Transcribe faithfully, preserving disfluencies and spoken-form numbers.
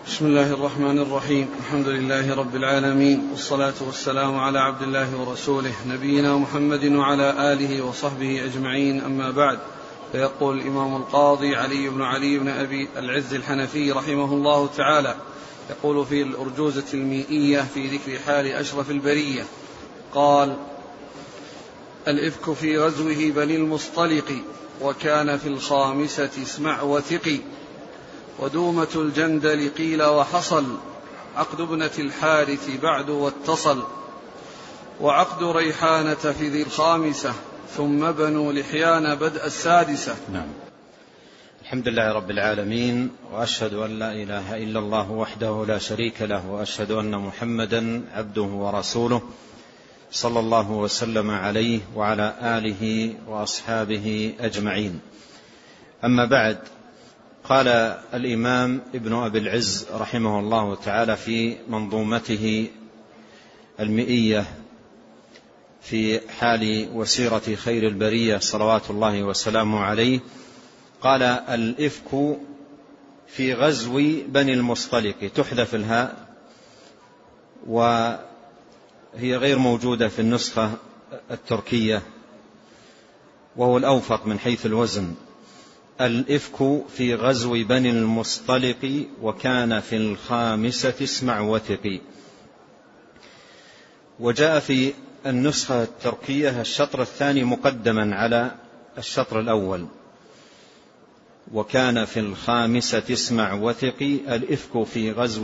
بسم الله الرحمن الرحيم. الحمد لله رب العالمين، والصلاة والسلام على عبد الله ورسوله نبينا محمد وعلى آله وصحبه أجمعين، أما بعد. فيقول الإمام القاضي علي بن علي بن أبي العز الحنفي رحمه الله تعالى، يقول في الأرجوزة المئية في ذكر حال أشرف البرية، قال: الإفك في غزوه بني المصطلق، وكان في الخامسة اسمع وثقي، ودومة الجندل قيل وحصل، عقد ابنة الحارث بعد واتصل، وعقد ريحانة في ذي الخامسة، ثم بنو لحيان بدء السادسة. نعم. الحمد لله رب العالمين، وأشهد أن لا إله إلا الله وحده لا شريك له، وأشهد أن محمدا عبده ورسوله، صلى الله وسلم عليه وعلى آله وأصحابه أجمعين. أما بعد، قال الإمام ابن أبي العز رحمه الله تعالى في منظومته المئية في حال وسيرة خير البرية صلوات الله وسلامه عليه، قال: الإفك في غزو بني المصطلق، تحذف الهاء وهي غير موجودة في النسخة التركية، وهو الأوفق من حيث الوزن. الإفك في غزو بني المصطلق، وكان في الخامسة اسمع وثقي. وجاء في النسخة التركية الشطر الثاني مقدما على الشطر الأول، وكان في الخامسة اسمع وثقي، الإفك في غزو